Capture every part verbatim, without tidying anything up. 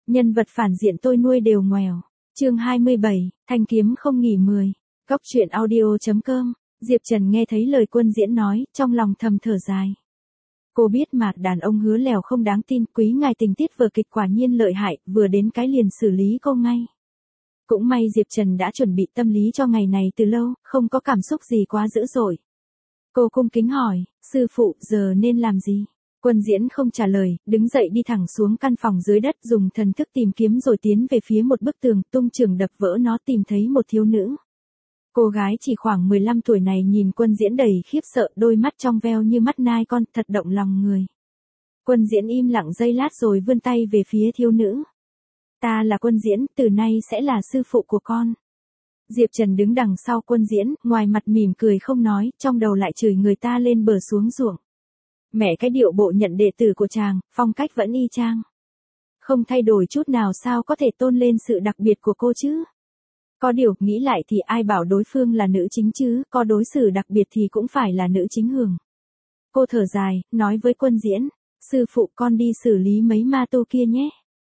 Nhân vật phản diện tôi nuôi đều ngoèo. Chương hai mươi bảy, thanh kiếm không nghỉ mười. Cóc truyện audio chấm com. Diệp Trần nghe thấy lời Quân Diễn nói, trong lòng thầm thở dài. Cô biết mà, đàn ông hứa lèo không đáng tin, quý ngài tình tiết vở kịch quả nhiên lợi hại, vừa đến cái liền xử lý cô ngay. Cũng may Diệp Trần đã chuẩn bị tâm lý cho ngày này từ lâu, không có cảm xúc gì quá dữ dội. Cô cung kính hỏi, sư phụ, giờ nên làm gì? Quân Diễn không trả lời, đứng dậy đi thẳng xuống căn phòng dưới đất, dùng thần thức tìm kiếm rồi tiến về phía một bức tường, tung trường đập vỡ nó, tìm thấy một thiếu nữ. Cô gái chỉ khoảng mười lăm tuổi này nhìn Quân Diễn đầy khiếp sợ, đôi mắt trong veo như mắt nai con, thật động lòng người. Quân Diễn im lặng giây lát rồi vươn tay về phía thiếu nữ. Ta là Quân Diễn, từ nay sẽ là sư phụ của con. Diệp Trần đứng đằng sau Quân Diễn, ngoài mặt mỉm cười không nói, trong đầu lại chửi người ta lên bờ xuống ruộng. Mẹ, cái điệu bộ nhận đệ tử của chàng, phong cách vẫn y chang. Không thay đổi chút nào, sao có thể tôn lên sự đặc biệt của cô chứ? Có điều, nghĩ lại thì ai bảo đối phương là nữ chính chứ, có đối xử đặc biệt thì cũng phải là nữ chính hưởng. Cô thở dài, nói với Quân Diễn, sư phụ, con đi xử lý mấy ma tu kia nhé.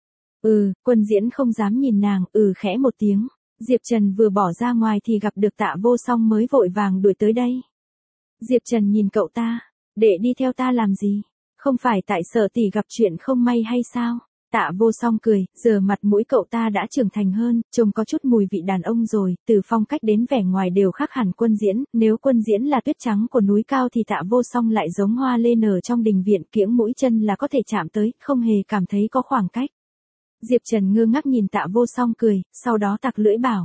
Ừ, Quân Diễn không dám nhìn nàng, ừ khẽ một tiếng. Diệp Trần vừa bỏ ra ngoài thì gặp được Tạ Vô Song mới vội vàng đuổi tới đây. Diệp Trần nhìn cậu ta, đệ đi theo ta làm gì? Không phải tại sợ tỷ gặp chuyện không may hay sao? Tạ Vô Song cười, giờ mặt mũi cậu ta đã trưởng thành hơn, trông có chút mùi vị đàn ông rồi, từ phong cách đến vẻ ngoài đều khác hẳn Quân Diễn, nếu Quân Diễn là tuyết trắng của núi cao thì Tạ Vô Song lại giống hoa lê nở trong đình viện, kiễng mũi chân là có thể chạm tới, không hề cảm thấy có khoảng cách. Diệp Trần ngơ ngác nhìn Tạ Vô Song cười, sau đó tặc lưỡi bảo.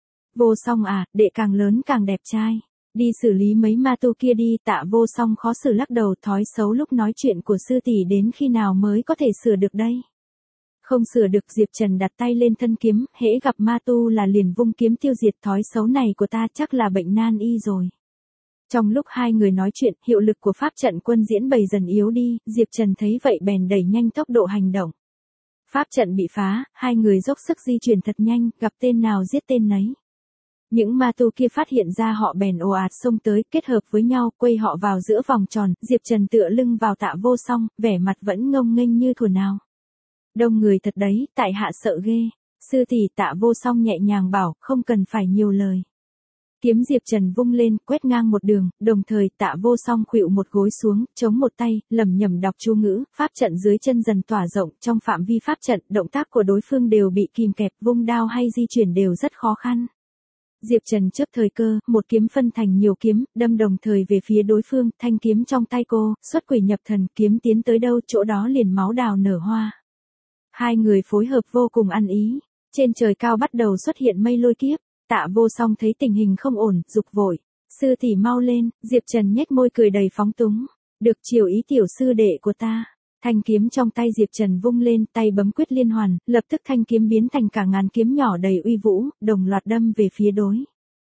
Vô Song à, đệ càng lớn càng đẹp trai. Đi xử lý mấy ma tu kia đi. Tạ Vô Song khó xử lắc đầu, thói xấu lúc nói chuyện của sư tỷ đến khi nào mới có thể sửa được đây? Không sửa được. Diệp Trần đặt tay lên thân kiếm, hễ gặp ma tu là liền vung kiếm tiêu diệt, thói xấu này của ta chắc là bệnh nan y rồi. Trong lúc hai người nói chuyện, hiệu lực của pháp trận Quân Diễn bày dần yếu đi, Diệp Trần thấy vậy bèn đẩy nhanh tốc độ hành động. Pháp trận bị phá, hai người dốc sức di chuyển thật nhanh, gặp tên nào giết tên nấy. Những ma tu kia phát hiện ra họ bèn ồ ạt xông tới, kết hợp với nhau, quây họ vào giữa vòng tròn. Diệp Trần tựa lưng vào Tạ Vô Song, vẻ mặt vẫn ngông nghênh như thuở nào. Đông người thật đấy, tại hạ sợ ghê. Sư tỷ, Tạ Vô Song nhẹ nhàng bảo, không cần phải nhiều lời. Kiếm Diệp Trần vung lên, quét ngang một đường, đồng thời Tạ Vô Song khuỵu một gối xuống, chống một tay, lẩm nhẩm đọc chú ngữ, pháp trận dưới chân dần tỏa rộng, trong phạm vi pháp trận, động tác của đối phương đều bị kìm kẹp, vung đao hay di chuyển đều rất khó khăn. Diệp Trần chớp thời cơ, một kiếm phân thành nhiều kiếm, đâm đồng thời về phía đối phương, thanh kiếm trong tay cô, xuất quỷ nhập thần, kiếm tiến tới đâu, chỗ đó liền máu đào nở hoa. Hai người phối hợp vô cùng ăn ý, trên trời cao bắt đầu xuất hiện mây lôi kiếp. Tạ Vô Song thấy tình hình không ổn, dục vội. Sư tỷ mau lên. Diệp Trần nhếch môi cười đầy phóng túng. Được chiều ý tiểu sư đệ của ta. Thanh kiếm trong tay Diệp Trần vung lên, tay bấm quyết liên hoàn, lập tức thanh kiếm biến thành cả ngàn kiếm nhỏ đầy uy vũ, đồng loạt đâm về phía đối.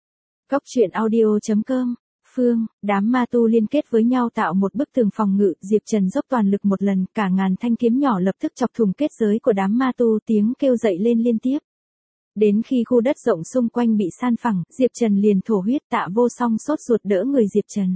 Cóc truyện audio chấm com. Phương, đám ma tu liên kết với nhau tạo một bức tường phòng ngự, Diệp Trần dốc toàn lực một lần, cả ngàn thanh kiếm nhỏ lập tức chọc thủng kết giới của đám ma tu, tiếng kêu dậy lên liên tiếp. Đến khi khu đất rộng xung quanh bị san phẳng, Diệp Trần liền thổ huyết. Tạ Vô Song sốt ruột đỡ người Diệp Trần.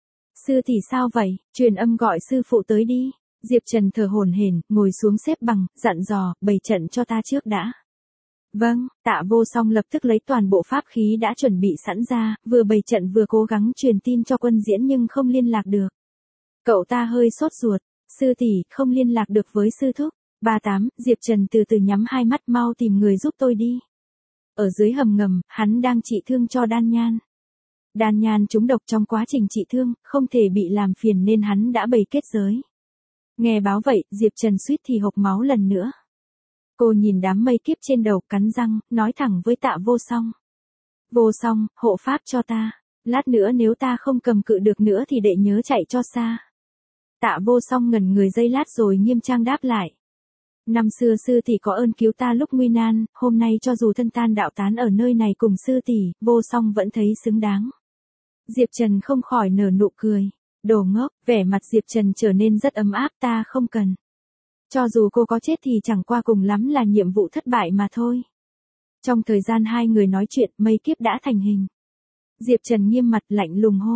Sư tỷ sao vậy, truyền âm gọi sư phụ tới đi. Diệp Trần thở hổn hển, ngồi xuống xếp bằng, dặn dò, bày trận cho ta trước đã. Vâng, Tạ Vô Song lập tức lấy toàn bộ pháp khí đã chuẩn bị sẵn ra, vừa bày trận vừa cố gắng truyền tin cho Quân Diễn nhưng không liên lạc được. Cậu ta hơi sốt ruột, sư tỷ, không liên lạc được với sư thúc. ba tám, Diệp Trần từ từ nhắm hai mắt, mau tìm người giúp tôi đi. Ở dưới hầm ngầm, hắn đang trị thương cho Đan Nhan. Đan Nhan trúng độc trong quá trình trị thương, không thể bị làm phiền nên hắn đã bày kết giới. Nghe báo vậy, Diệp Trần suýt thì hộc máu lần nữa. Cô nhìn đám mây kiếp trên đầu, cắn răng, nói thẳng với Tạ Vô Song. Vô Song, hộ pháp cho ta. Lát nữa nếu ta không cầm cự được nữa thì đệ nhớ chạy cho xa. Tạ Vô Song ngẩn người giây lát rồi nghiêm trang đáp lại. Năm xưa sư tỷ có ơn cứu ta lúc nguy nan, hôm nay cho dù thân tan đạo tán ở nơi này cùng sư tỷ, Vô Song vẫn thấy xứng đáng. Diệp Trần không khỏi nở nụ cười. Đồ ngốc, vẻ mặt Diệp Trần trở nên rất ấm áp, ta không cần. Cho dù cô có chết thì chẳng qua cùng lắm là nhiệm vụ thất bại mà thôi. Trong thời gian hai người nói chuyện, mây kiếp đã thành hình. Diệp Trần nghiêm mặt lạnh lùng hô,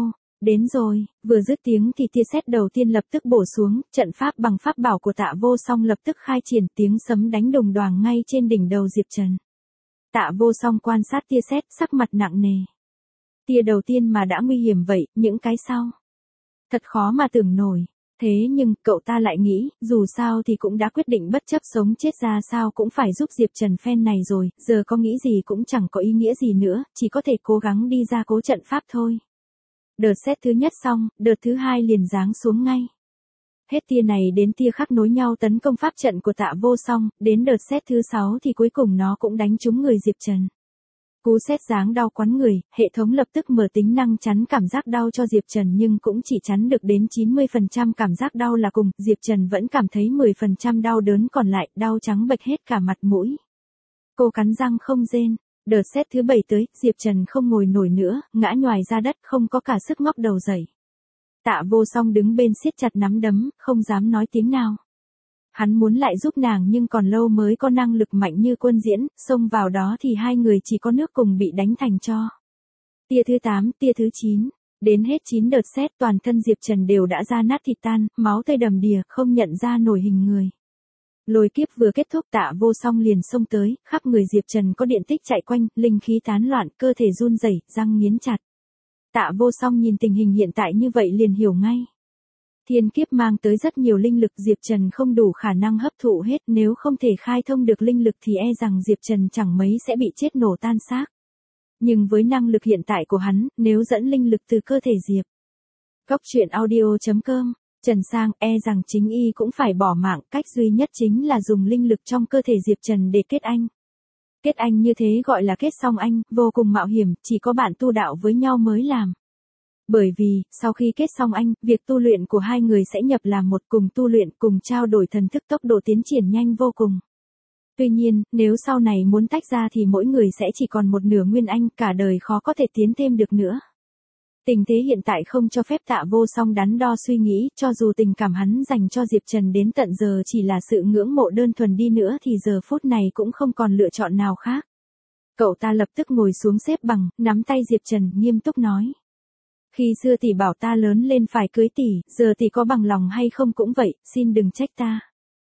Đến rồi, vừa dứt tiếng thì tia sét đầu tiên lập tức bổ xuống, trận pháp bằng pháp bảo của Tạ Vô Song lập tức khai triển, tiếng sấm đánh đùng đoàng ngay trên đỉnh đầu Diệp Trần. Tạ Vô Song quan sát tia sét, sắc mặt nặng nề. Tia đầu tiên mà đã nguy hiểm vậy, những cái sau. Thật khó mà tưởng nổi. Thế nhưng, cậu ta lại nghĩ, dù sao thì cũng đã quyết định bất chấp sống chết ra sao cũng phải giúp Diệp Trần phen này rồi, giờ có nghĩ gì cũng chẳng có ý nghĩa gì nữa, chỉ có thể cố gắng đi ra cố trận pháp thôi. Đợt sét thứ nhất xong, đợt thứ hai liền giáng xuống ngay. Hết tia này đến tia khác nối nhau tấn công pháp trận của Tạ Vô Song, đến đợt sét thứ sáu thì cuối cùng nó cũng đánh trúng người Diệp Trần. Cú sét giáng đau quắn người, hệ thống lập tức mở tính năng chắn cảm giác đau cho Diệp Trần nhưng cũng chỉ chắn được đến chín mươi phần trăm cảm giác đau là cùng, Diệp Trần vẫn cảm thấy mười phần trăm đau đớn còn lại, đau trắng bệch hết cả mặt mũi. Cô cắn răng không rên. Đợt sét thứ bảy tới, Diệp Trần không ngồi nổi nữa, ngã nhoài ra đất, không có cả sức ngóc đầu dậy. Tạ Vô Song đứng bên siết chặt nắm đấm, không dám nói tiếng nào. Hắn muốn lại giúp nàng nhưng còn lâu mới có năng lực mạnh như Quân Diễn, xông vào đó thì hai người chỉ có nước cùng bị đánh thành tro. Tia thứ tám, tia thứ chín, đến hết chín đợt sét toàn thân Diệp Trần đều đã ra nát thịt tan, máu tươi đầm đìa, không nhận ra nổi hình người. Lôi kiếp vừa kết thúc Tạ Vô Song liền xông tới, khắp người Diệp Trần có điện tích chạy quanh, linh khí tán loạn, cơ thể run rẩy, răng nghiến chặt. Tạ Vô Song nhìn tình hình hiện tại như vậy liền hiểu ngay. Thiên kiếp mang tới rất nhiều linh lực, Diệp Trần không đủ khả năng hấp thụ hết, nếu không thể khai thông được linh lực thì e rằng Diệp Trần chẳng mấy sẽ bị chết nổ tan xác. Nhưng với năng lực hiện tại của hắn, nếu dẫn linh lực từ cơ thể Diệp. Góc truyện audio chấm com, Trần Sang e rằng chính y cũng phải bỏ mạng, cách duy nhất chính là dùng linh lực trong cơ thể Diệp Trần để kết anh. Kết anh như thế gọi là kết song anh, vô cùng mạo hiểm, chỉ có bạn tu đạo với nhau mới làm. Bởi vì, sau khi kết song anh, việc tu luyện của hai người sẽ nhập làm một, cùng tu luyện, cùng trao đổi thần thức, tốc độ tiến triển nhanh vô cùng. Tuy nhiên, nếu sau này muốn tách ra thì mỗi người sẽ chỉ còn một nửa nguyên anh, cả đời khó có thể tiến thêm được nữa. Tình thế hiện tại không cho phép Tạ Vô Song đắn đo suy nghĩ, cho dù tình cảm hắn dành cho Diệp Trần đến tận giờ chỉ là sự ngưỡng mộ đơn thuần đi nữa thì giờ phút này cũng không còn lựa chọn nào khác. Cậu ta lập tức ngồi xuống xếp bằng, nắm tay Diệp Trần, nghiêm túc nói. Khi xưa tỷ bảo ta lớn lên phải cưới tỷ, giờ tỷ có bằng lòng hay không cũng vậy, xin đừng trách ta.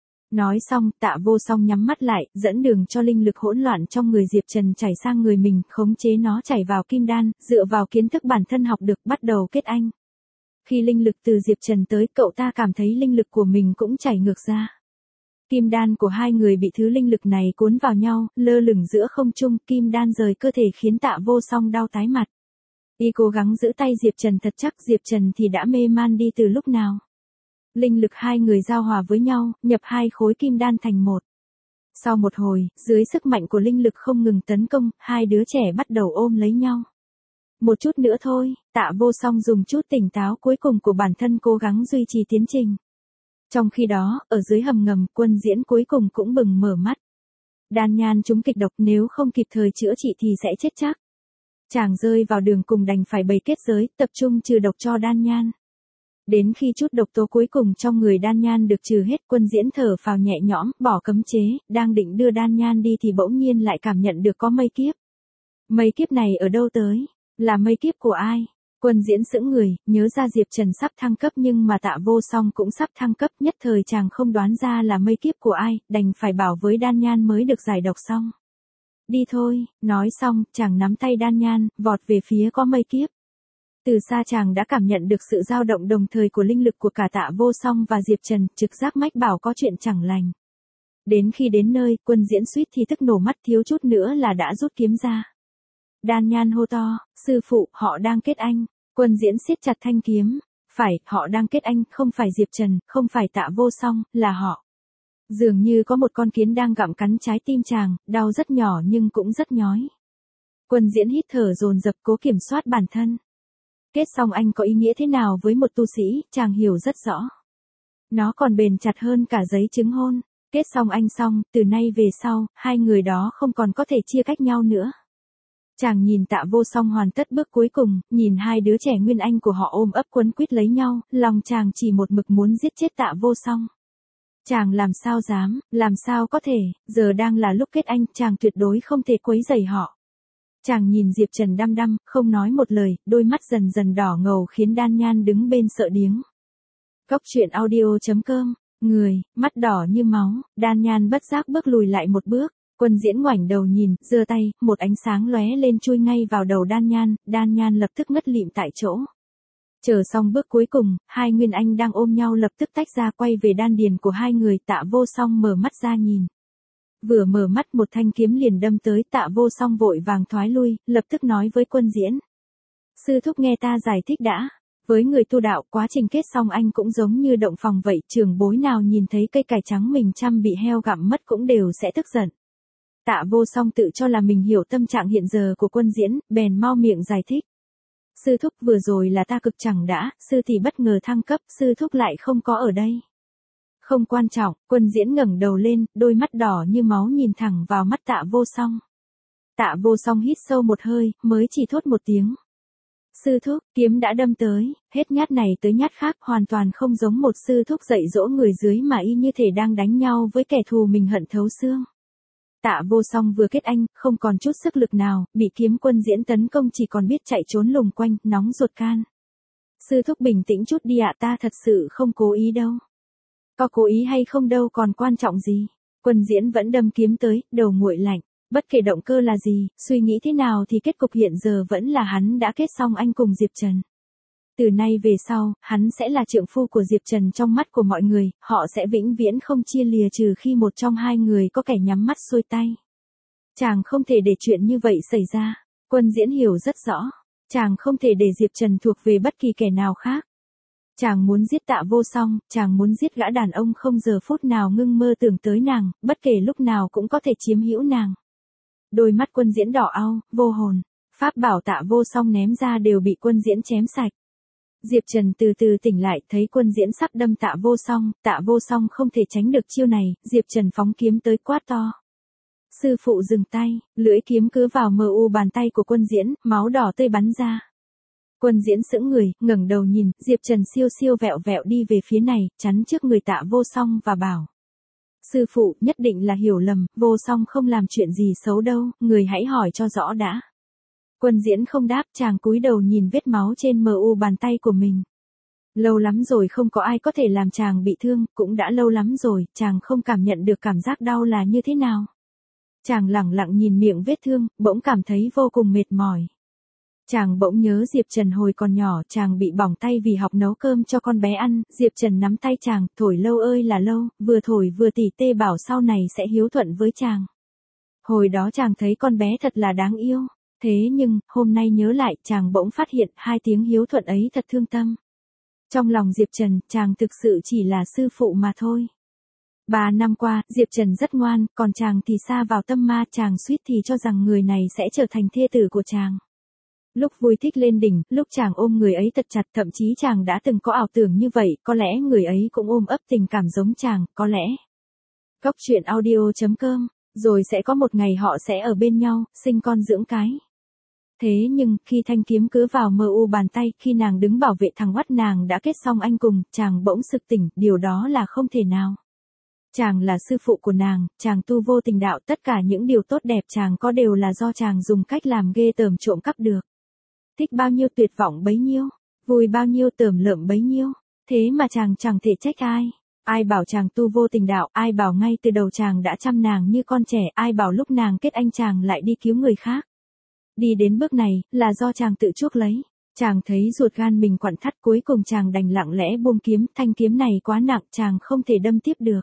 Nói xong, Tạ Vô Song nhắm mắt lại, dẫn đường cho linh lực hỗn loạn trong người Diệp Trần chảy sang người mình, khống chế nó chảy vào kim đan, dựa vào kiến thức bản thân học được, bắt đầu kết anh. Khi linh lực từ Diệp Trần tới, cậu ta cảm thấy linh lực của mình cũng chảy ngược ra. Kim đan của hai người bị thứ linh lực này cuốn vào nhau, lơ lửng giữa không trung, kim đan rời cơ thể khiến Tạ Vô Song đau tái mặt. Y cố gắng giữ tay Diệp Trần thật chắc, Diệp Trần thì đã mê man đi từ lúc nào. Linh lực hai người giao hòa với nhau, nhập hai khối kim đan thành một. Sau một hồi, dưới sức mạnh của linh lực không ngừng tấn công, hai đứa trẻ bắt đầu ôm lấy nhau. Một chút nữa thôi, Tạ Vô Song dùng chút tỉnh táo cuối cùng của bản thân cố gắng duy trì tiến trình. Trong khi đó, ở dưới hầm ngầm, Quân Diễn cuối cùng cũng bừng mở mắt. Đan nhan trúng kịch độc, nếu không kịp thời chữa trị thì sẽ chết chắc. Chàng rơi vào đường cùng đành phải bày kết giới, tập trung trừ độc cho đan nhan. Đến khi chút độc tố cuối cùng trong người đan nhan được trừ hết, Quân Diễn thở phào nhẹ nhõm, bỏ cấm chế, đang định đưa đan nhan đi thì bỗng nhiên lại cảm nhận được có mây kiếp. Mây kiếp này ở đâu tới? Là mây kiếp của ai? Quân Diễn sững người, nhớ ra Diệp Trần sắp thăng cấp nhưng mà Tạ Vô Song cũng sắp thăng cấp, nhất thời chàng không đoán ra là mây kiếp của ai, đành phải bảo với đan nhan mới được giải độc xong. Đi thôi, nói xong, chàng nắm tay đan nhan, vọt về phía có mây kiếp. Từ xa chàng đã cảm nhận được sự dao động đồng thời của linh lực của cả Tạ Vô Song và Diệp Trần, trực giác mách bảo có chuyện chẳng lành. Đến khi đến nơi, Quân Diễn suýt thì tức nổ mắt, thiếu chút nữa là đã rút kiếm ra. Đan nhan hô to, sư phụ, họ đang kết anh. Quân Diễn siết chặt thanh kiếm. Phải, họ đang kết anh, không phải Diệp Trần, không phải Tạ Vô Song, là họ. Dường như có một con kiến đang gặm cắn trái tim chàng, đau rất nhỏ nhưng cũng rất nhói. Quân Diễn hít thở dồn dập cố kiểm soát bản thân. Kết song anh có ý nghĩa thế nào với một tu sĩ, chàng hiểu rất rõ. Nó còn bền chặt hơn cả giấy chứng hôn. Kết song anh xong, từ nay về sau, hai người đó không còn có thể chia cách nhau nữa. Chàng nhìn Tạ Vô Song hoàn tất bước cuối cùng, nhìn hai đứa trẻ nguyên anh của họ ôm ấp quấn quýt lấy nhau, lòng chàng chỉ một mực muốn giết chết Tạ Vô Song. Chàng làm sao dám, làm sao có thể, giờ đang là lúc kết anh, chàng tuyệt đối không thể quấy rầy họ. Chàng nhìn Diệp Trần đăm đăm, không nói một lời, đôi mắt dần dần đỏ ngầu khiến Đan Nhan đứng bên sợ điếng. Cốc truyện audio chấm com, người, mắt đỏ như máu, Đan Nhan bất giác bước lùi lại một bước, Quân Diễn ngoảnh đầu nhìn, giơ tay, một ánh sáng lóe lên chui ngay vào đầu Đan Nhan, Đan Nhan lập tức ngất lịm tại chỗ. Chờ xong bước cuối cùng, hai nguyên anh đang ôm nhau lập tức tách ra quay về đan điền của hai người, Tạ Vô Song mở mắt ra nhìn. Vừa mở mắt một thanh kiếm liền đâm tới, Tạ Vô Song vội vàng thoái lui, lập tức nói với Quân Diễn. Sư thúc nghe ta giải thích đã. Với người tu đạo, quá trình kết xong anh cũng giống như động phòng vậy, trưởng bối nào nhìn thấy cây cải trắng mình chăm bị heo gặm mất cũng đều sẽ tức giận. Tạ Vô Song tự cho là mình hiểu tâm trạng hiện giờ của Quân Diễn, bèn mau miệng giải thích. Sư thúc vừa rồi là ta cực chẳng đã, sư thì bất ngờ thăng cấp, sư thúc lại không có ở đây. Không quan trọng, Quân Diễn ngẩng đầu lên, đôi mắt đỏ như máu nhìn thẳng vào mắt Tạ Vô Song. Tạ Vô Song hít sâu một hơi, mới chỉ thốt một tiếng. Sư thúc, kiếm đã đâm tới, hết nhát này tới nhát khác, hoàn toàn không giống một sư thúc dạy dỗ người dưới mà y như thể đang đánh nhau với kẻ thù mình hận thấu xương. Tạ Vô Song vừa kết anh, không còn chút sức lực nào, bị kiếm Quân Diễn tấn công chỉ còn biết chạy trốn lùng quanh, nóng ruột can. Sư thúc bình tĩnh chút đi ạ, ta thật sự không cố ý đâu. Có cố ý hay không đâu còn quan trọng gì. Quân Diễn vẫn đâm kiếm tới, đầu nguội lạnh. Bất kể động cơ là gì, suy nghĩ thế nào thì kết cục hiện giờ vẫn là hắn đã kết xong anh cùng Diệp Trần. Từ nay về sau, hắn sẽ là trượng phu của Diệp Trần trong mắt của mọi người, họ sẽ vĩnh viễn không chia lìa trừ khi một trong hai người có kẻ nhắm mắt xuôi tay. Chàng không thể để chuyện như vậy xảy ra. Quân Diễn hiểu rất rõ. Chàng không thể để Diệp Trần thuộc về bất kỳ kẻ nào khác. Chàng muốn giết Tạ Vô Song, chàng muốn giết gã đàn ông không giờ phút nào ngưng mơ tưởng tới nàng, bất kể lúc nào cũng có thể chiếm hữu nàng. Đôi mắt Quân Diễn đỏ au, vô hồn, pháp bảo Tạ Vô Song ném ra đều bị Quân Diễn chém sạch. Diệp Trần từ từ tỉnh lại, thấy Quân Diễn sắp đâm Tạ Vô Song, Tạ Vô Song không thể tránh được chiêu này, Diệp Trần phóng kiếm tới quát to. Sư phụ dừng tay, lưỡi kiếm cứ vào mờ u bàn tay của Quân Diễn, máu đỏ tươi bắn ra. Quân Diễn sững người, ngẩng đầu nhìn, Diệp Trần siêu siêu vẹo vẹo đi về phía này, chắn trước người Tạ Vô Song và bảo. Sư phụ, nhất định là hiểu lầm, Vô Song không làm chuyện gì xấu đâu, người hãy hỏi cho rõ đã. Quân Diễn không đáp, chàng cúi đầu nhìn vết máu trên mờ u bàn tay của mình. Lâu lắm rồi không có ai có thể làm chàng bị thương, cũng đã lâu lắm rồi, chàng không cảm nhận được cảm giác đau là như thế nào. Chàng lẳng lặng nhìn miệng vết thương, bỗng cảm thấy vô cùng mệt mỏi. Chàng bỗng nhớ Diệp Trần hồi còn nhỏ, chàng bị bỏng tay vì học nấu cơm cho con bé ăn, Diệp Trần nắm tay chàng, thổi lâu ơi là lâu, vừa thổi vừa tỉ tê bảo sau này sẽ hiếu thuận với chàng. Hồi đó chàng thấy con bé thật là đáng yêu, thế nhưng, hôm nay nhớ lại, chàng bỗng phát hiện hai tiếng hiếu thuận ấy thật thương tâm. Trong lòng Diệp Trần, chàng thực sự chỉ là sư phụ mà thôi. Ba năm qua, Diệp Trần rất ngoan, còn chàng thì sa vào tâm ma, chàng suýt thì cho rằng người này sẽ trở thành thê tử của chàng. Lúc vui thích lên đỉnh, lúc chàng ôm người ấy thật chặt, thậm chí chàng đã từng có ảo tưởng như vậy, có lẽ người ấy cũng ôm ấp tình cảm giống chàng, có lẽ. Cốc truyện audio chấm com, rồi sẽ có một ngày họ sẽ ở bên nhau, sinh con dưỡng cái. Thế nhưng, khi thanh kiếm cứ vào mờ u bàn tay, khi nàng đứng bảo vệ thằng oắt nàng đã kết xong anh cùng, chàng bỗng sực tỉnh, điều đó là không thể nào. Chàng là sư phụ của nàng, chàng tu vô tình đạo, tất cả những điều tốt đẹp chàng có đều là do chàng dùng cách làm ghê tởm trộm cắp được. Thích bao nhiêu tuyệt vọng bấy nhiêu, vui bao nhiêu tởm lợm bấy nhiêu, thế mà chàng chẳng thể trách ai. Ai bảo chàng tu vô tình đạo, ai bảo ngay từ đầu chàng đã chăm nàng như con trẻ, ai bảo lúc nàng kết anh chàng lại đi cứu người khác. Đi đến bước này, là do chàng tự chuốc lấy. Chàng thấy ruột gan mình quặn thắt, cuối cùng chàng đành lặng lẽ buông kiếm, thanh kiếm này quá nặng, chàng không thể đâm tiếp được.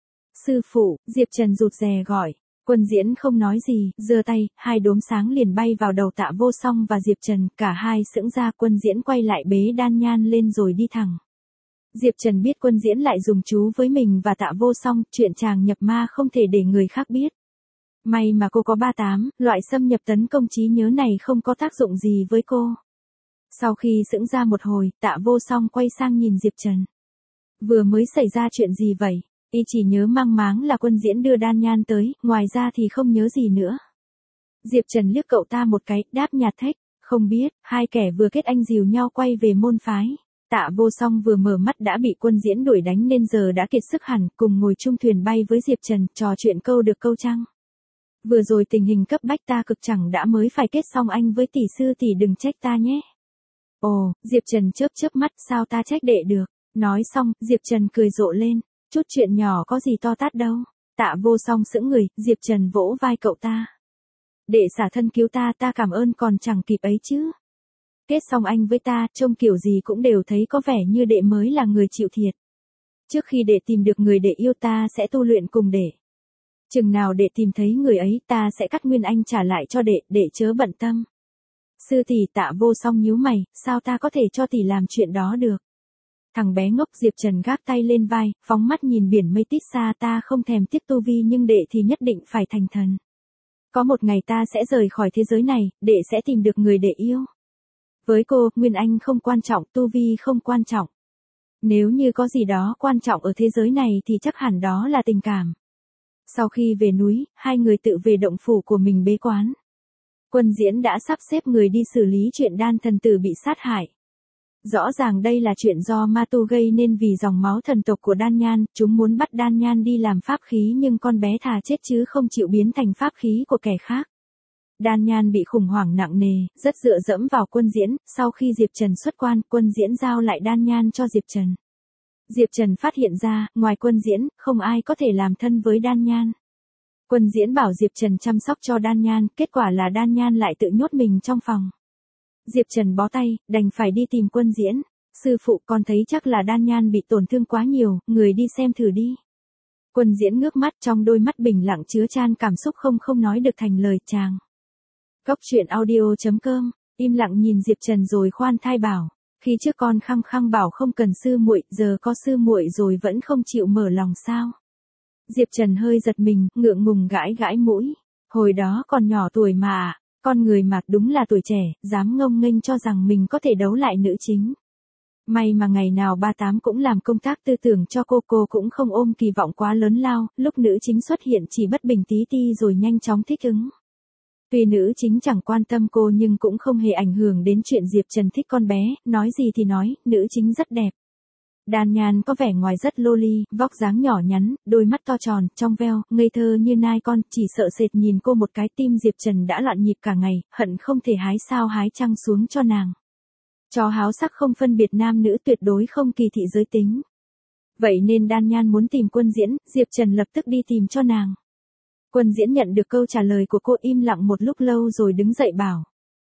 Sư phụ, Diệp Trần rụt rè gọi. Quân Diễn không nói gì, giơ tay, hai đốm sáng liền bay vào đầu Tạ Vô Song và Diệp Trần, cả hai sững ra. Quân Diễn quay lại bế Đan Nhan lên rồi đi thẳng. Diệp Trần biết Quân Diễn lại dùng chú với mình và Tạ Vô Song, chuyện chàng nhập ma không thể để người khác biết. May mà cô có ba tám, loại xâm nhập tấn công trí nhớ này không có tác dụng gì với cô. Sau khi sững ra một hồi, Tạ Vô Song quay sang nhìn Diệp Trần. Vừa mới xảy ra chuyện gì vậy? Y chỉ nhớ mang máng là Quân Diễn đưa Đan Nhan tới, ngoài ra thì không nhớ gì nữa. Diệp Trần liếc cậu ta một cái, đáp nhạt thách, không biết, hai kẻ vừa kết anh dìu nhau quay về môn phái. Tạ Vô Song vừa mở mắt đã bị Quân Diễn đuổi đánh nên giờ đã kiệt sức hẳn, cùng ngồi chung thuyền bay với Diệp Trần, trò chuyện câu được câu trăng. Vừa rồi tình hình cấp bách ta cực chẳng đã mới phải kết xong anh với tỷ sư tỷ đừng trách ta nhé. Ồ, Diệp Trần chớp chớp mắt sao ta trách đệ được. Nói xong, Diệp Trần cười rộ lên. Chút chuyện nhỏ có gì to tát đâu. Tạ Vô Song sững người, Diệp Trần vỗ vai cậu ta. Đệ xả thân cứu ta ta cảm ơn còn chẳng kịp ấy chứ. Kết xong anh với ta, trông kiểu gì cũng đều thấy có vẻ như đệ mới là người chịu thiệt. Trước khi đệ tìm được người đệ yêu ta sẽ tu luyện cùng đệ. Chừng nào đệ tìm thấy người ấy ta sẽ cắt nguyên anh trả lại cho đệ, đệ chớ bận tâm. Sư tỷ Tạ Vô Song nhíu mày, sao ta có thể cho tỷ làm chuyện đó được. Thằng bé ngốc Diệp Trần gác tay lên vai, phóng mắt nhìn biển mây tít xa ta không thèm tiếc tu vi nhưng đệ thì nhất định phải thành thần. Có một ngày ta sẽ rời khỏi thế giới này, đệ sẽ tìm được người đệ yêu. Với cô, nguyên anh không quan trọng, tu vi không quan trọng. Nếu như có gì đó quan trọng ở thế giới này thì chắc hẳn đó là tình cảm. Sau khi về núi, hai người tự về động phủ của mình bế quán. Quân Diễn đã sắp xếp người đi xử lý chuyện đan thần tử bị sát hại. Rõ ràng đây là chuyện do ma tu gây nên vì dòng máu thần tộc của Đan Nhan, chúng muốn bắt Đan Nhan đi làm pháp khí nhưng con bé thà chết chứ không chịu biến thành pháp khí của kẻ khác. Đan Nhan bị khủng hoảng nặng nề, rất dựa dẫm vào Quân Diễn, sau khi Diệp Trần xuất quan, Quân Diễn giao lại Đan Nhan cho Diệp Trần. Diệp Trần phát hiện ra, ngoài Quân Diễn, không ai có thể làm thân với Đan Nhan. Quân Diễn bảo Diệp Trần chăm sóc cho Đan Nhan, kết quả là Đan Nhan lại tự nhốt mình trong phòng. Diệp Trần bó tay, đành phải đi tìm Quân Diễn. Sư phụ con thấy chắc là Đan Nhan bị tổn thương quá nhiều, người đi xem thử đi. Quân Diễn ngước mắt trong đôi mắt bình lặng chứa chan cảm xúc không không nói được thành lời chàng. Cốc truyện audio chấm com, im lặng nhìn Diệp Trần rồi khoan thai bảo. Khi trước con khăng khăng bảo không cần sư muội, giờ có sư muội rồi vẫn không chịu mở lòng sao? Diệp Trần hơi giật mình, ngượng ngùng gãi gãi mũi. Hồi đó còn nhỏ tuổi mà, con người mà đúng là tuổi trẻ, dám ngông nghênh cho rằng mình có thể đấu lại nữ chính. May mà ngày nào ba tám cũng làm công tác tư tưởng cho cô, cô cũng không ôm kỳ vọng quá lớn lao, lúc nữ chính xuất hiện chỉ bất bình tí ti rồi nhanh chóng thích ứng. Tuy nữ chính chẳng quan tâm cô nhưng cũng không hề ảnh hưởng đến chuyện Diệp Trần thích con bé, nói gì thì nói, nữ chính rất đẹp. Đan Nhan có vẻ ngoài rất loli, vóc dáng nhỏ nhắn, đôi mắt to tròn, trong veo, ngây thơ như nai con, chỉ sợ sệt nhìn cô một cái tim Diệp Trần đã loạn nhịp cả ngày, hận không thể hái sao hái trăng xuống cho nàng. Chó háo sắc không phân biệt nam nữ tuyệt đối không kỳ thị giới tính. Vậy nên Đan Nhan muốn tìm Quân Diễn, Diệp Trần lập tức đi tìm cho nàng. Quân Diễn nhận được câu trả lời của cô im lặng một lúc lâu rồi đứng dậy bảo.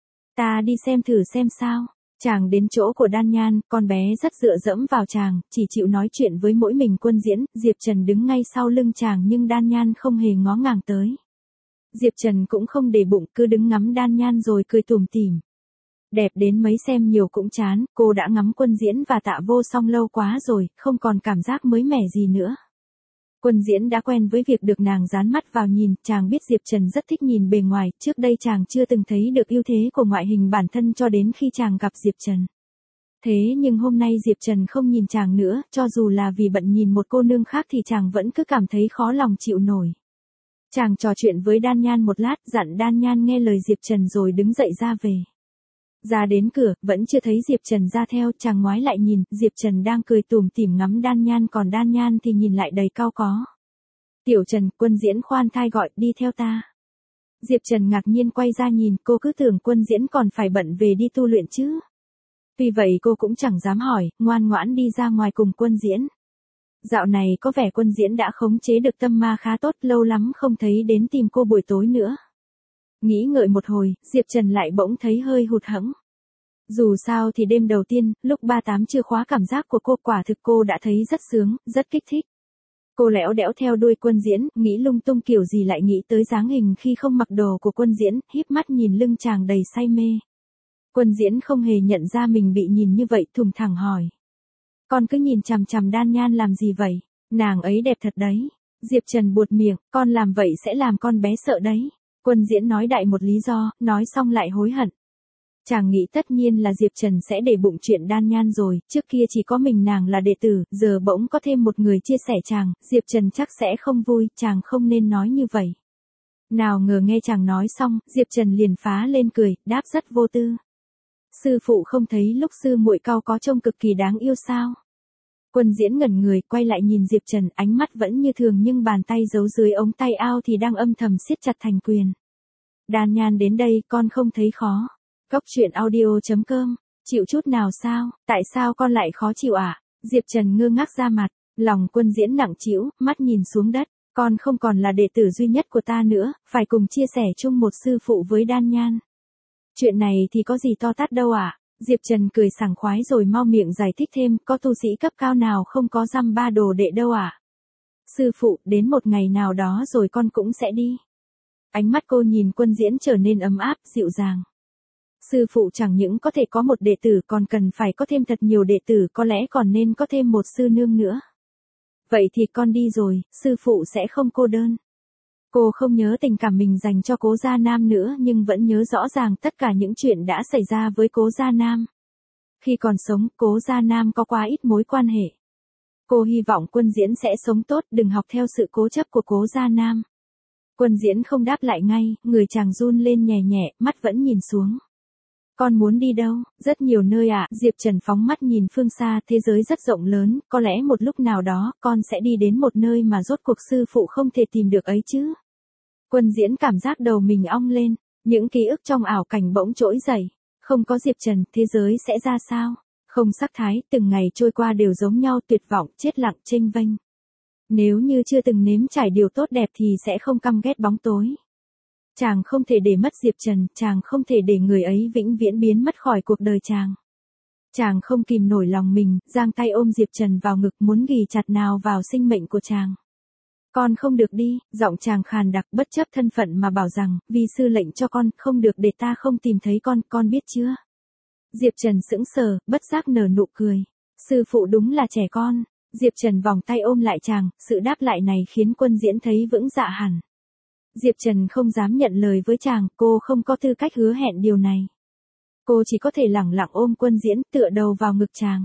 Ta đi xem thử xem sao. Chàng đến chỗ của Đan Nhan, con bé rất dựa dẫm vào chàng, chỉ chịu nói chuyện với mỗi mình Quân Diễn, Diệp Trần đứng ngay sau lưng chàng nhưng Đan Nhan không hề ngó ngàng tới. Diệp Trần cũng không để bụng, cứ đứng ngắm Đan Nhan rồi cười tủm tỉm. Đẹp đến mấy xem nhiều cũng chán, cô đã ngắm Quân Diễn và Tạ Vô Song lâu quá rồi, không còn cảm giác mới mẻ gì nữa. Quân Diễn đã quen với việc được nàng dán mắt vào nhìn, chàng biết Diệp Trần rất thích nhìn bề ngoài, trước đây chàng chưa từng thấy được ưu thế của ngoại hình bản thân cho đến khi chàng gặp Diệp Trần. Thế nhưng hôm nay Diệp Trần không nhìn chàng nữa, cho dù là vì bận nhìn một cô nương khác thì chàng vẫn cứ cảm thấy khó lòng chịu nổi. Chàng trò chuyện với Đan Nhan một lát, dặn Đan Nhan nghe lời Diệp Trần rồi đứng dậy ra về. Ra đến cửa, vẫn chưa thấy Diệp Trần ra theo, chàng ngoái lại nhìn, Diệp Trần đang cười tủm tỉm ngắm Đan Nhan còn Đan Nhan thì nhìn lại đầy cau có. Tiểu Trần, Quân Diễn khoan thai gọi, đi theo ta. Diệp Trần ngạc nhiên quay ra nhìn, cô cứ tưởng Quân Diễn còn phải bận về đi tu luyện chứ. Vì vậy cô cũng chẳng dám hỏi, ngoan ngoãn đi ra ngoài cùng Quân Diễn. Dạo này có vẻ Quân Diễn đã khống chế được tâm ma khá tốt, lâu lắm không thấy đến tìm cô buổi tối nữa. Nghĩ ngợi một hồi, Diệp Trần lại bỗng thấy hơi hụt hẫng. Dù sao thì đêm đầu tiên, lúc ba tám chưa khóa cảm giác của cô, quả thực cô đã thấy rất sướng, rất kích thích. Cô lẽo đẽo theo đuôi Quân Diễn, nghĩ lung tung kiểu gì lại nghĩ tới dáng hình khi không mặc đồ của Quân Diễn, híp mắt nhìn lưng chàng đầy say mê. Quân Diễn không hề nhận ra mình bị nhìn như vậy, thùng thẳng hỏi. Con cứ nhìn chằm chằm Đan Nhan làm gì vậy? Nàng ấy đẹp thật đấy. Diệp Trần buột miệng, con làm vậy sẽ làm con bé sợ đấy. Quân Diễn nói đại một lý do, nói xong lại hối hận. Chàng nghĩ tất nhiên là Diệp Trần sẽ để bụng chuyện Đan Nhan rồi, trước kia chỉ có mình nàng là đệ tử, giờ bỗng có thêm một người chia sẻ chàng, Diệp Trần chắc sẽ không vui, chàng không nên nói như vậy. Nào ngờ nghe chàng nói xong, Diệp Trần liền phá lên cười, đáp rất vô tư. Sư phụ không thấy lúc sư muội cau có trông cực kỳ đáng yêu sao? Quân Diễn ngẩn người, quay lại nhìn Diệp Trần, ánh mắt vẫn như thường nhưng bàn tay giấu dưới ống tay áo thì đang âm thầm siết chặt thành quyền. Đan Nhan đến đây, con không thấy khó. Cốc truyện audio chấm com, chịu chút nào sao, tại sao con lại khó chịu ạ? À? Diệp Trần ngơ ngác ra mặt, lòng Quân Diễn nặng trĩu, mắt nhìn xuống đất, con không còn là đệ tử duy nhất của ta nữa, phải cùng chia sẻ chung một sư phụ với Đan Nhan. Chuyện này thì có gì to tát đâu ạ? À? Diệp Trần cười sảng khoái rồi mau miệng giải thích thêm, có tu sĩ cấp cao nào không có dăm ba đồ đệ đâu ạ? À? Sư phụ, đến một ngày nào đó rồi con cũng sẽ đi. Ánh mắt cô nhìn Quân Diễn trở nên ấm áp, dịu dàng. Sư phụ chẳng những có thể có một đệ tử còn cần phải có thêm thật nhiều đệ tử, có lẽ còn nên có thêm một sư nương nữa. Vậy thì con đi rồi, sư phụ sẽ không cô đơn. Cô không nhớ tình cảm mình dành cho Cố Gia Nam nữa nhưng vẫn nhớ rõ ràng tất cả những chuyện đã xảy ra với Cố Gia Nam. Khi còn sống, Cố Gia Nam có quá ít mối quan hệ. Cô hy vọng Quân Diễn sẽ sống tốt, đừng học theo sự cố chấp của Cố Gia Nam. Quân Diễn không đáp lại ngay, người chàng run lên nhẹ nhẹ, mắt vẫn nhìn xuống. Con muốn đi đâu? Rất nhiều nơi ạ. À? Diệp Trần phóng mắt nhìn phương xa, thế giới rất rộng lớn, có lẽ một lúc nào đó, con sẽ đi đến một nơi mà rốt cuộc sư phụ không thể tìm được ấy chứ. Quân Diễn cảm giác đầu mình ong lên, những ký ức trong ảo cảnh bỗng trỗi dậy. Không có Diệp Trần, thế giới sẽ ra sao? Không sắc thái, từng ngày trôi qua đều giống nhau, tuyệt vọng, chết lặng, chênh vênh. Nếu như chưa từng nếm trải điều tốt đẹp thì sẽ không căm ghét bóng tối. Chàng không thể để mất Diệp Trần, chàng không thể để người ấy vĩnh viễn biến mất khỏi cuộc đời chàng. Chàng không kìm nổi lòng mình, giang tay ôm Diệp Trần vào ngực muốn ghì chặt nào vào sinh mệnh của chàng. Con không được đi, giọng chàng khàn đặc bất chấp thân phận mà bảo rằng, vì sư lệnh cho con, không được để ta không tìm thấy con, con biết chưa? Diệp Trần sững sờ, bất giác nở nụ cười. Sư phụ đúng là trẻ con. Diệp Trần vòng tay ôm lại chàng, sự đáp lại này khiến Quân Diễn thấy vững dạ hẳn. Diệp Trần không dám nhận lời với chàng, cô không có tư cách hứa hẹn điều này. Cô chỉ có thể lẳng lặng ôm Quân Diễn, tựa đầu vào ngực chàng.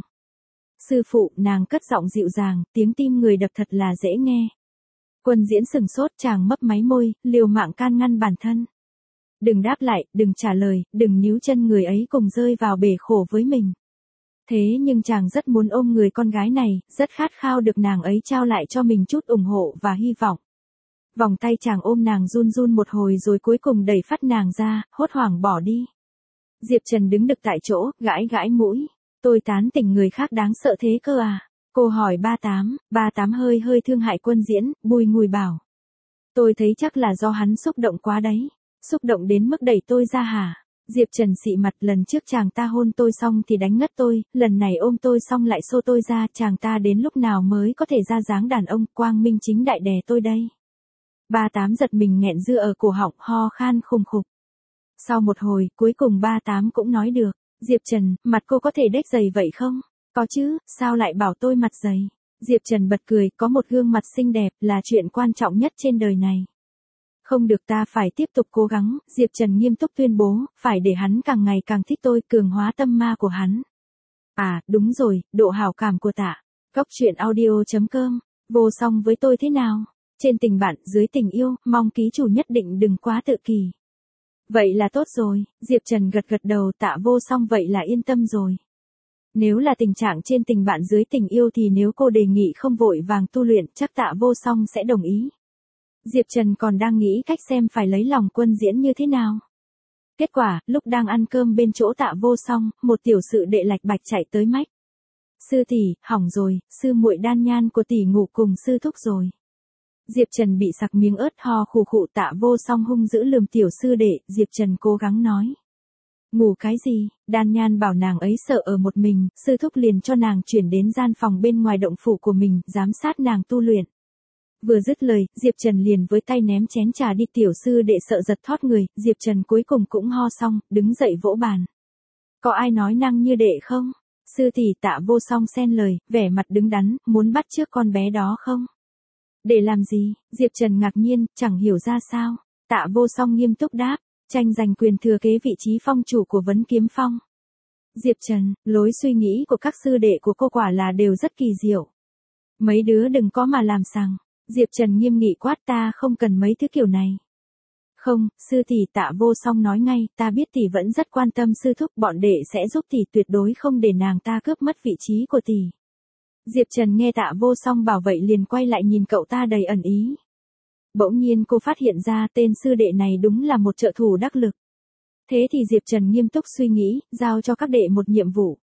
Sư phụ, nàng cất giọng dịu dàng, tiếng tim người đập thật là dễ nghe. Quân Diễn sừng sốt, chàng mấp máy môi, liều mạng can ngăn bản thân. Đừng đáp lại, đừng trả lời, đừng níu chân người ấy cùng rơi vào bể khổ với mình. Thế nhưng chàng rất muốn ôm người con gái này, rất khát khao được nàng ấy trao lại cho mình chút ủng hộ và hy vọng. Vòng tay chàng ôm nàng run run một hồi rồi cuối cùng đẩy phắt nàng ra, hốt hoảng bỏ đi. Diệp Trần đứng đực tại chỗ, gãi gãi mũi. Tôi tán tỉnh người khác đáng sợ thế cơ à? Cô hỏi ba tám, ba tám hơi hơi thương hại Quân Diễn, bùi ngùi bảo. Tôi thấy chắc là do hắn xúc động quá đấy. Xúc động đến mức đẩy tôi ra hả? Diệp Trần xị mặt, lần trước chàng ta hôn tôi xong thì đánh ngất tôi, lần này ôm tôi xong lại xô tôi ra, chàng ta đến lúc nào mới có thể ra dáng đàn ông, quang minh chính đại đè tôi đây. Ba tám giật mình nghẹn dưa ở cổ họng, ho khan khùng khục. Sau một hồi, cuối cùng ba tám cũng nói được. Diệp Trần, mặt cô có thể đếch dày vậy không? Có chứ, sao lại bảo tôi mặt dày? Diệp Trần bật cười, có một gương mặt xinh đẹp là chuyện quan trọng nhất trên đời này. Không được, ta phải tiếp tục cố gắng, Diệp Trần nghiêm túc tuyên bố, phải để hắn càng ngày càng thích tôi, cường hóa tâm ma của hắn. À, đúng rồi, độ hảo cảm của tạ. Cốc truyện audio chấm com, vô song với tôi thế nào? Trên tình bạn, dưới tình yêu, mong ký chủ nhất định đừng quá tự kỷ. Vậy là tốt rồi, Diệp Trần gật gật đầu, tạ vô song vậy là yên tâm rồi. Nếu là tình trạng trên tình bạn dưới tình yêu thì nếu cô đề nghị không vội vàng tu luyện, chắc tạ vô song sẽ đồng ý. Diệp Trần còn đang nghĩ cách xem phải lấy lòng Quân Diễn như thế nào. Kết quả, lúc đang ăn cơm bên chỗ tạ vô song, một tiểu sự đệ lạch bạch chạy tới mách. Sư tỷ, hỏng rồi, sư muội Đan Nhan của tỷ ngủ cùng sư thúc rồi. Diệp Trần bị sặc miếng ớt, ho khù khụ, tạ vô song hung dữ lườm tiểu sư đệ, Diệp Trần cố gắng nói. Ngủ cái gì? Đan Nhan bảo nàng ấy sợ ở một mình, sư thúc liền cho nàng chuyển đến gian phòng bên ngoài động phủ của mình, giám sát nàng tu luyện. Vừa dứt lời, Diệp Trần liền với tay ném chén trà đi, tiểu sư đệ sợ giật thót người, Diệp Trần cuối cùng cũng ho xong, đứng dậy vỗ bàn. Có ai nói năng như đệ không? Sư tỷ, tạ vô song xen lời, vẻ mặt đứng đắn, muốn bắt chước con bé đó không? Để làm gì? Diệp Trần ngạc nhiên, chẳng hiểu ra sao. Tạ vô song nghiêm túc đáp, tranh giành quyền thừa kế vị trí phong chủ của Vấn Kiếm Phong. Diệp Trần, lối suy nghĩ của các sư đệ của cô quả là đều rất kỳ diệu. Mấy đứa đừng có mà làm sằng. Diệp Trần nghiêm nghị quát, ta không cần mấy thứ kiểu này. Không, sư tỷ, tạ vô song nói ngay, ta biết tỷ vẫn rất quan tâm sư thúc, bọn đệ sẽ giúp tỷ, tuyệt đối không để nàng ta cướp mất vị trí của tỷ. Diệp Trần nghe Tạ Vô Song bảo vậy liền quay lại nhìn cậu ta đầy ẩn ý. Bỗng nhiên cô phát hiện ra tên sư đệ này đúng là một trợ thủ đắc lực. Thế thì Diệp Trần nghiêm túc suy nghĩ, giao cho các đệ một nhiệm vụ.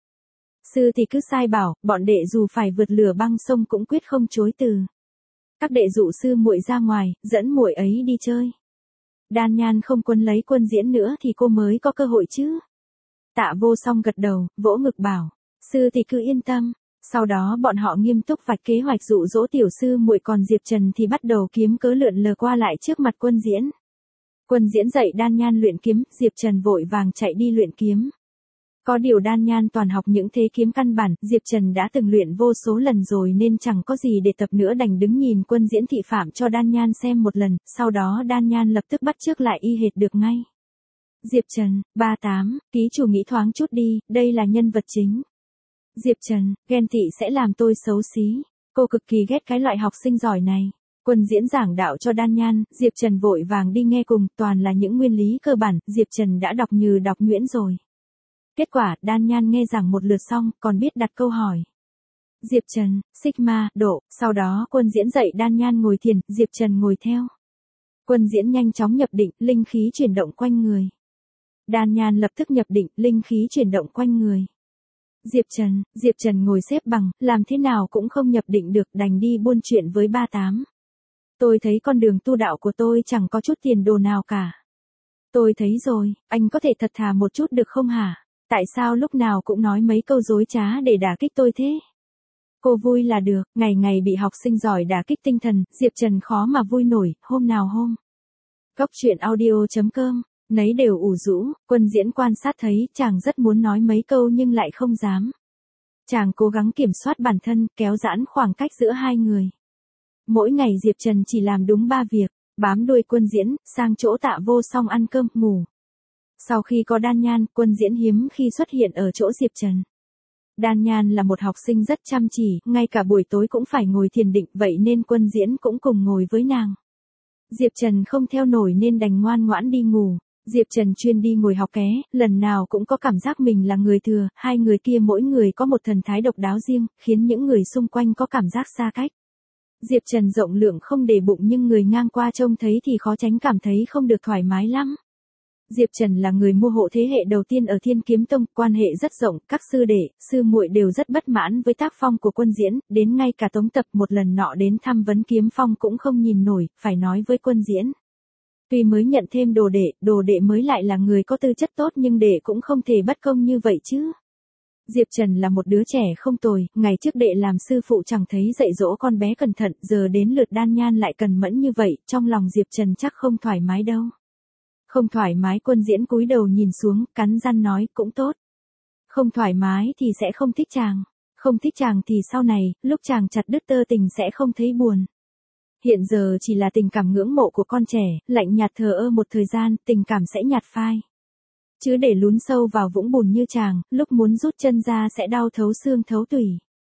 Sư thì cứ sai bảo, bọn đệ dù phải vượt lửa băng sông cũng quyết không chối từ. Các đệ dụ sư muội ra ngoài, dẫn muội ấy đi chơi. Đan Nhan không quấn lấy Quân Diễn nữa thì cô mới có cơ hội chứ. Tạ Vô Song gật đầu, vỗ ngực bảo, sư thì cứ yên tâm. Sau đó bọn họ nghiêm túc vạch kế hoạch dụ dỗ tiểu sư muội, còn Diệp Trần thì bắt đầu kiếm cớ lượn lờ qua lại trước mặt Quân Diễn. Quân Diễn dạy Đan Nhan luyện kiếm, Diệp Trần vội vàng chạy đi luyện kiếm. Có điều Đan Nhan toàn học những thế kiếm căn bản, Diệp Trần đã từng luyện vô số lần rồi nên chẳng có gì để tập nữa, đành đứng nhìn Quân Diễn thị phạm cho Đan Nhan xem một lần, sau đó Đan Nhan lập tức bắt chước lại y hệt được ngay. Diệp Trần, ba tám, ký chủ nghĩ thoáng chút đi, đây là nhân vật chính. Diệp Trần, ghen tị sẽ làm tôi xấu xí. Cô cực kỳ ghét cái loại học sinh giỏi này. Quân Diễn giảng đạo cho Đan Nhan, Diệp Trần vội vàng đi nghe cùng, toàn là những nguyên lý cơ bản, Diệp Trần đã đọc như đọc nhuyễn rồi. Kết quả, Đan Nhan nghe giảng một lượt xong, còn biết đặt câu hỏi. Diệp Trần, Sigma, độ, sau đó Quân Diễn dạy Đan Nhan ngồi thiền, Diệp Trần ngồi theo. Quân Diễn nhanh chóng nhập định, linh khí chuyển động quanh người. Đan Nhan lập tức nhập định, linh khí chuyển động quanh người. Diệp Trần, Diệp Trần ngồi xếp bằng, làm thế nào cũng không nhập định được, đành đi buôn chuyện với ba tám. Tôi thấy con đường tu đạo của tôi chẳng có chút tiền đồ nào cả. Tôi thấy rồi, anh có thể thật thà một chút được không hả? Tại sao lúc nào cũng nói mấy câu dối trá để đả kích tôi thế? Cô vui là được, ngày ngày bị học sinh giỏi đả kích tinh thần, Diệp Trần khó mà vui nổi, hôm nào hôm. Góc truyện audio chấm com, nấy đều ủ rũ, Quân Diễn quan sát thấy chàng rất muốn nói mấy câu nhưng lại không dám. Chàng cố gắng kiểm soát bản thân, kéo giãn khoảng cách giữa hai người. Mỗi ngày Diệp Trần chỉ làm đúng ba việc, bám đuôi Quân Diễn, sang chỗ Tạ Vô Song ăn cơm, ngủ. Sau khi có Đan Nhan, Quân Diễn hiếm khi xuất hiện ở chỗ Diệp Trần. Đan Nhan là một học sinh rất chăm chỉ, ngay cả buổi tối cũng phải ngồi thiền định, vậy nên Quân Diễn cũng cùng ngồi với nàng. Diệp Trần không theo nổi nên đành ngoan ngoãn đi ngủ. Diệp Trần chuyên đi ngồi học ké, lần nào cũng có cảm giác mình là người thừa, hai người kia mỗi người có một thần thái độc đáo riêng, khiến những người xung quanh có cảm giác xa cách. Diệp Trần rộng lượng không để bụng nhưng người ngang qua trông thấy thì khó tránh cảm thấy không được thoải mái lắm. Diệp Trần là người mua hộ thế hệ đầu tiên ở Thiên Kiếm Tông, quan hệ rất rộng, các sư đệ, sư muội đều rất bất mãn với tác phong của Quân Diễn, đến ngay cả Tống Tập một lần nọ đến thăm vấn Kiếm Phong cũng không nhìn nổi, phải nói với Quân Diễn. Tuy mới nhận thêm đồ đệ, đồ đệ mới lại là người có tư chất tốt nhưng đệ cũng không thể bất công như vậy chứ. Diệp Trần là một đứa trẻ không tồi, ngày trước đệ làm sư phụ chẳng thấy dạy dỗ con bé cẩn thận, giờ đến lượt Đan Nhan lại cần mẫn như vậy, trong lòng Diệp Trần chắc không thoải mái đâu. Không thoải mái, Quân Diễn cúi đầu nhìn xuống, cắn răng nói, cũng tốt. Không thoải mái thì sẽ không thích chàng. Không thích chàng thì sau này, lúc chàng chặt đứt tơ tình sẽ không thấy buồn. Hiện giờ chỉ là tình cảm ngưỡng mộ của con trẻ, lạnh nhạt thờ ơ một thời gian, tình cảm sẽ nhạt phai. Chứ để lún sâu vào vũng bùn như chàng, lúc muốn rút chân ra sẽ đau thấu xương thấu tủy.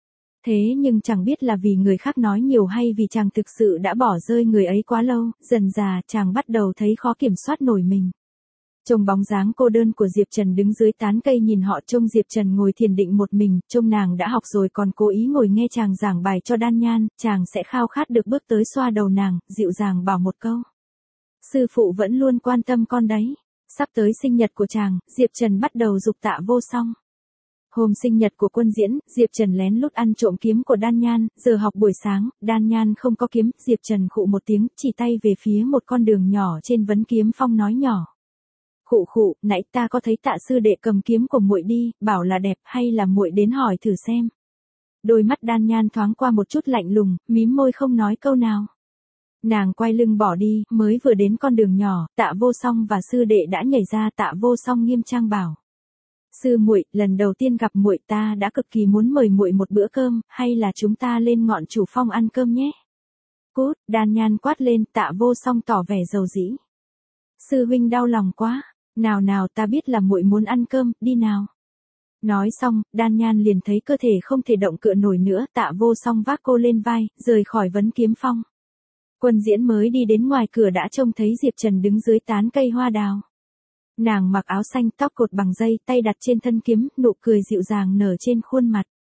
Thế nhưng chẳng biết là vì người khác nói nhiều hay vì chàng thực sự đã bỏ rơi người ấy quá lâu, dần dà chàng bắt đầu thấy khó kiểm soát nổi mình. Trông bóng dáng cô đơn của Diệp Trần đứng dưới tán cây nhìn họ, trông Diệp Trần ngồi thiền định một mình, trông nàng đã học rồi còn cố ý ngồi nghe chàng giảng bài cho Đan Nhan, chàng sẽ khao khát được bước tới xoa đầu nàng, dịu dàng bảo một câu. Sư phụ vẫn luôn quan tâm con đấy. Sắp tới sinh nhật của chàng, Diệp Trần bắt đầu giục Tạ Vô Song. Hôm sinh nhật của Quân Diễn, Diệp Trần lén lút ăn trộm kiếm của Đan Nhan, giờ học buổi sáng, Đan Nhan không có kiếm, Diệp Trần khụ một tiếng, chỉ tay về phía một con đường nhỏ trên vấn Kiếm Phong nói nhỏ. Khụ khụ, nãy ta có thấy Tạ sư đệ cầm kiếm của muội đi, bảo là đẹp, hay là muội đến hỏi thử xem. Đôi mắt Đan Nhan thoáng qua một chút lạnh lùng, mím môi không nói câu nào. Nàng quay lưng bỏ đi, mới vừa đến con đường nhỏ, Tạ Vô Song và sư đệ đã nhảy ra. Tạ Vô Song nghiêm trang bảo: "Sư muội, lần đầu tiên gặp muội ta đã cực kỳ muốn mời muội một bữa cơm, hay là chúng ta lên ngọn Chủ Phong ăn cơm nhé?" Cút, Đan Nhan quát lên. Tạ Vô Song tỏ vẻ dầu dĩ: "Sư huynh đau lòng quá, nào nào ta biết là muội muốn ăn cơm, đi nào." Nói xong, Đan Nhan liền thấy cơ thể không thể động cựa nổi nữa, Tạ Vô Song vác cô lên vai, rời khỏi vấn Kiếm Phong. Quân Diễn mới đi đến ngoài cửa đã trông thấy Diệp Trần đứng dưới tán cây hoa đào. Nàng mặc áo xanh, tóc cột bằng dây, tay đặt trên thân kiếm, nụ cười dịu dàng nở trên khuôn mặt.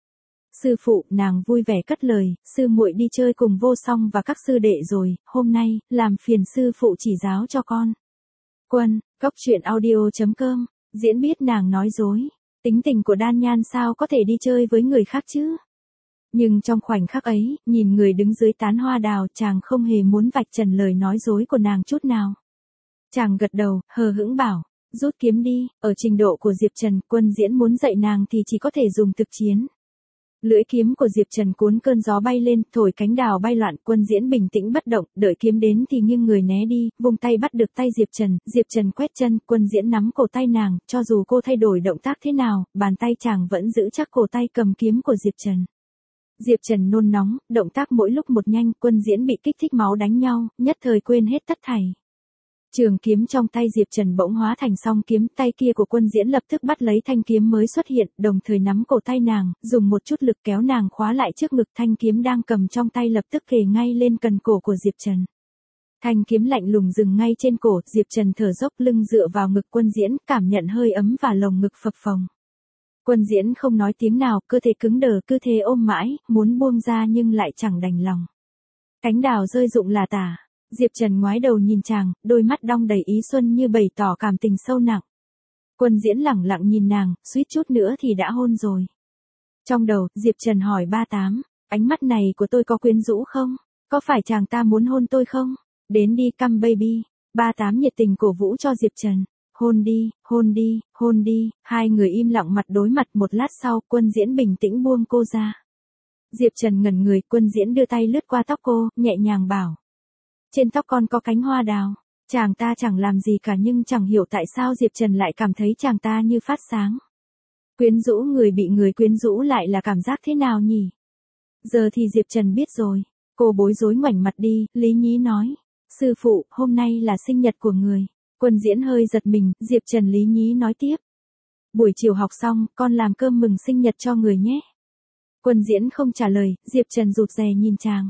Sư phụ, nàng vui vẻ cất lời, sư muội đi chơi cùng vô song và các sư đệ rồi, hôm nay, làm phiền sư phụ chỉ giáo cho con. Quân, góc truyện audio.com, diễn biết nàng nói dối. Tính tình của Đan Nhan sao có thể đi chơi với người khác chứ? Nhưng trong khoảnh khắc ấy, nhìn người đứng dưới tán hoa đào, chàng không hề muốn vạch trần lời nói dối của nàng chút nào. Chàng gật đầu, hờ hững bảo, rút kiếm đi, ở trình độ của Diệp Trần, Quân Diễn muốn dạy nàng thì chỉ có thể dùng thực chiến. Lưỡi kiếm của Diệp Trần cuốn cơn gió bay lên, thổi cánh đào bay loạn, Quân Diễn bình tĩnh bất động, đợi kiếm đến thì nghiêng người né đi, vung tay bắt được tay Diệp Trần, Diệp Trần quét chân, Quân Diễn nắm cổ tay nàng, cho dù cô thay đổi động tác thế nào, bàn tay chàng vẫn giữ chắc cổ tay cầm kiếm của Diệp Trần. Diệp Trần nôn nóng, động tác mỗi lúc một nhanh, Quân Diễn bị kích thích máu đánh nhau, nhất thời quên hết tất thảy. Trường kiếm trong tay Diệp Trần bỗng hóa thành song kiếm, tay kia của Quân Diễn lập tức bắt lấy thanh kiếm mới xuất hiện, đồng thời nắm cổ tay nàng, dùng một chút lực kéo nàng khóa lại trước ngực, thanh kiếm đang cầm trong tay lập tức kề ngay lên cần cổ của Diệp Trần. Thanh kiếm lạnh lùng dừng ngay trên cổ, Diệp Trần thở dốc lưng dựa vào ngực Quân Diễn, cảm nhận hơi ấm và lồng ngực phập phồng. Quân Diễn không nói tiếng nào, cơ thể cứng đờ, cứ thế ôm mãi, muốn buông ra nhưng lại chẳng đành lòng. Cánh đào rơi rụng là tả. Diệp Trần ngoái đầu nhìn chàng, đôi mắt đong đầy ý xuân như bày tỏ cảm tình sâu nặng. Quân Diễn lẳng lặng nhìn nàng, suýt chút nữa thì đã hôn rồi. Trong đầu, Diệp Trần hỏi ba tám, ánh mắt này của tôi có quyến rũ không? Có phải chàng ta muốn hôn tôi không? Đến đi come baby. ba tám nhiệt tình cổ vũ cho Diệp Trần. Hôn đi, hôn đi, hôn đi, hai người im lặng mặt đối mặt, một lát sau, Quân Diễn bình tĩnh buông cô ra. Diệp Trần ngẩn người, Quân Diễn đưa tay lướt qua tóc cô, nhẹ nhàng bảo. Trên tóc con có cánh hoa đào. Chàng ta chẳng làm gì cả nhưng chẳng hiểu tại sao Diệp Trần lại cảm thấy chàng ta như phát sáng. Quyến rũ người bị người quyến rũ lại là cảm giác thế nào nhỉ? Giờ thì Diệp Trần biết rồi. Cô bối rối ngoảnh mặt đi, lý nhí nói. Sư phụ, hôm nay là sinh nhật của người. Quân Diễn hơi giật mình, Diệp Trần lý nhí nói tiếp. Buổi chiều học xong, con làm cơm mừng sinh nhật cho người nhé. Quân Diễn không trả lời, Diệp Trần rụt rè nhìn chàng.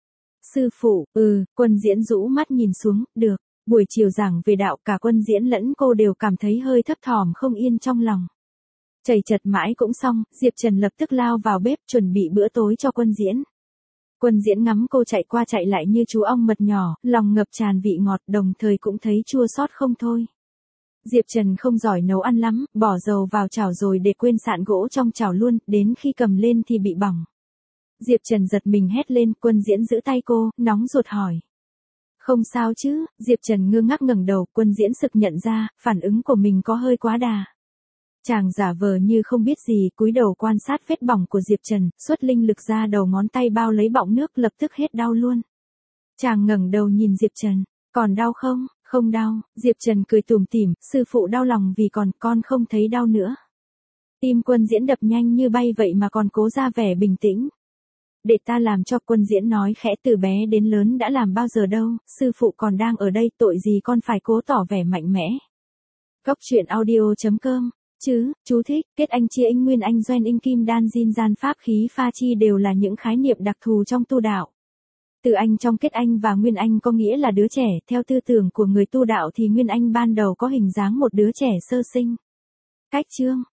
Sư phụ, ừ, Quân Diễn rũ mắt nhìn xuống, được. Buổi chiều giảng về đạo, cả Quân Diễn lẫn cô đều cảm thấy hơi thấp thỏm không yên trong lòng. Chảy chật mãi cũng xong, Diệp Trần lập tức lao vào bếp chuẩn bị bữa tối cho Quân Diễn. Quân Diễn ngắm cô chạy qua chạy lại như chú ong mật nhỏ, lòng ngập tràn vị ngọt, đồng thời cũng thấy chua xót không thôi. Diệp Trần không giỏi nấu ăn lắm, bỏ dầu vào chảo rồi để quên sạn gỗ trong chảo luôn, đến khi cầm lên thì bị bỏng. Diệp Trần giật mình hét lên, Quân Diễn giữ tay cô, nóng ruột hỏi. Không sao chứ? Diệp Trần ngơ ngác ngẩng đầu, Quân Diễn sực nhận ra, phản ứng của mình có hơi quá đà. Chàng giả vờ như không biết gì, cúi đầu quan sát vết bỏng của Diệp Trần, xuất linh lực ra đầu ngón tay bao lấy bọng nước, lập tức hết đau luôn. Chàng ngẩng đầu nhìn Diệp Trần, còn đau không? Không đau. Diệp Trần cười tủm tỉm, sư phụ đau lòng vì còn con không thấy đau nữa. Tim Quân Diễn đập nhanh như bay vậy mà còn cố ra vẻ bình tĩnh. Để ta làm cho. Quân Diễn nói khẽ, từ bé đến lớn đã làm bao giờ đâu, sư phụ còn đang ở đây, tội gì con phải cố tỏ vẻ mạnh mẽ. Góc truyện audio.com, chứ, chú thích, kết anh chia anh nguyên anh doanh anh kim đan diên gian pháp khí pha chi đều là những khái niệm đặc thù trong tu đạo. Từ anh trong kết anh và nguyên anh có nghĩa là đứa trẻ, theo tư tưởng của người tu đạo thì nguyên anh ban đầu có hình dáng một đứa trẻ sơ sinh. Cách chương